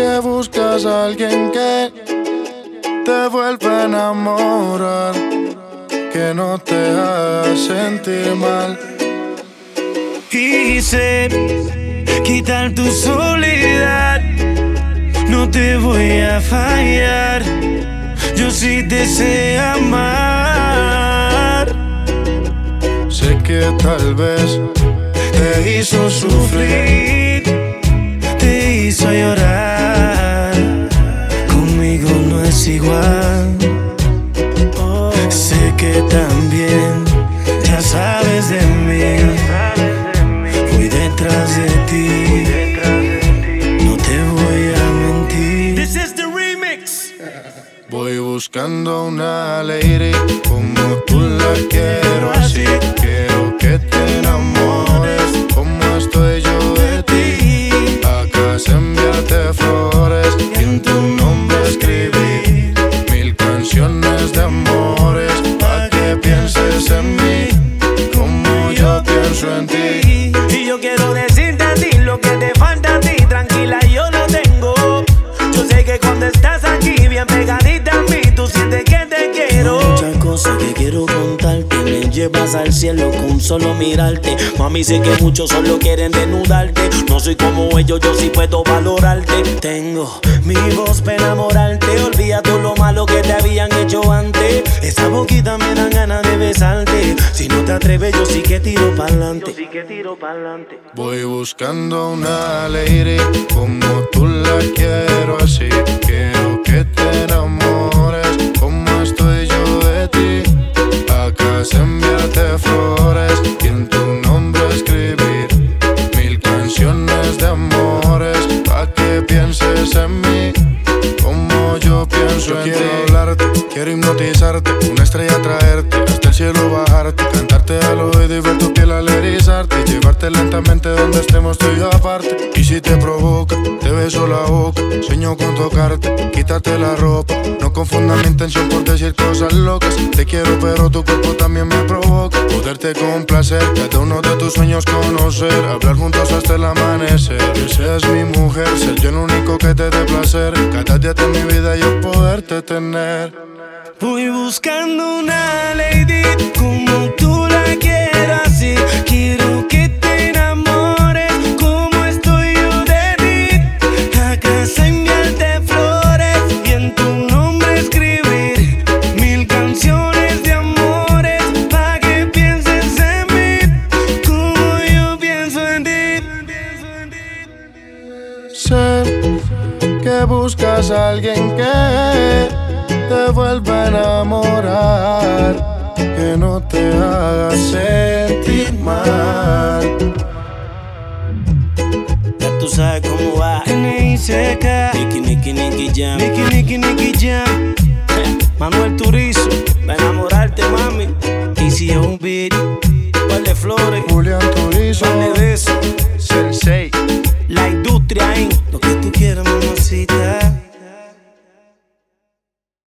que buscas a alguien que te vuelva a enamorar, que no te haga sentir mal. Quise quitar tu soledad, no te voy a fallar, yo sí te sé amar. Sé que tal vez te hizo sufrir, te hizo llorar, conmigo no es igual. Sé que también ya sabes de mí, fui detrás de ti, no te voy a mentir. This is the remix. Voy buscando una lady como tú la quiero así. Quiero que te enamores como estoy yo de ti. Acá enviarte flores y en tu nombre escribí 1000 canciones de amores pa' que pienses en mí como yo pienso en ti. Y yo quiero decirte a ti lo que te falta a ti. Tranquila, yo lo tengo. Yo sé que cuando estás aquí bien pegadita a mí, tú sientes que te quiero. Muchas cosas que quiero contarte, me llevas al cielo con solo mirarte. Mami, sé que muchos solo quieren desnudarte. No soy como ellos, yo sí puedo valorarte. Tengo mi voz para enamorarte. Olvida todo lo malo que te habían hecho antes. Esa boquita me dan ganas de besarte. Si no te atreves, yo sí que tiro pa'lante. Voy buscando una lady como tú la quiero así. Quiero que te enamores como estoy yo de ti. Acá enviarte flores y en tu nombre escribir 1000 canciones de amores pa' que pienses en mí como yo pienso en ti. Quiero hablarte, quiero hipnotizarte, una estrella traerte, hasta el cielo bajarte, cantarte al oído y ver tu piel al erizarte, llevarte lentamente donde estemos tú y yo aparte. Y si te provoca, te beso la boca, sueño con tocarte, quitarte la ropa. No confundas mi intención por decir cosas locas. Te quiero pero tu cuerpo también me provoca. Poderte complacer, cada uno de tus sueños conocer, hablar juntos hasta el amanecer. Que seas mi mujer, ser yo el único que te dé placer. Cada día de mi vida yo poderte tener. Voy buscando una lady como tú la quieras así. Quiero que te enamores como estoy yo de ti. A casa enviarte flores y en tu nombre escribir 1000 canciones de amores pa' que pienses en mí como yo pienso en ti. Sé que buscas a alguien que te vuelva a enamorar, que no te haga sentir mal. Ya tú sabes cómo va. N.I.C.K. Nicky Jam. Nicky Jam. Manuel Turizo, pa' enamorarte, mami. Easy on beat.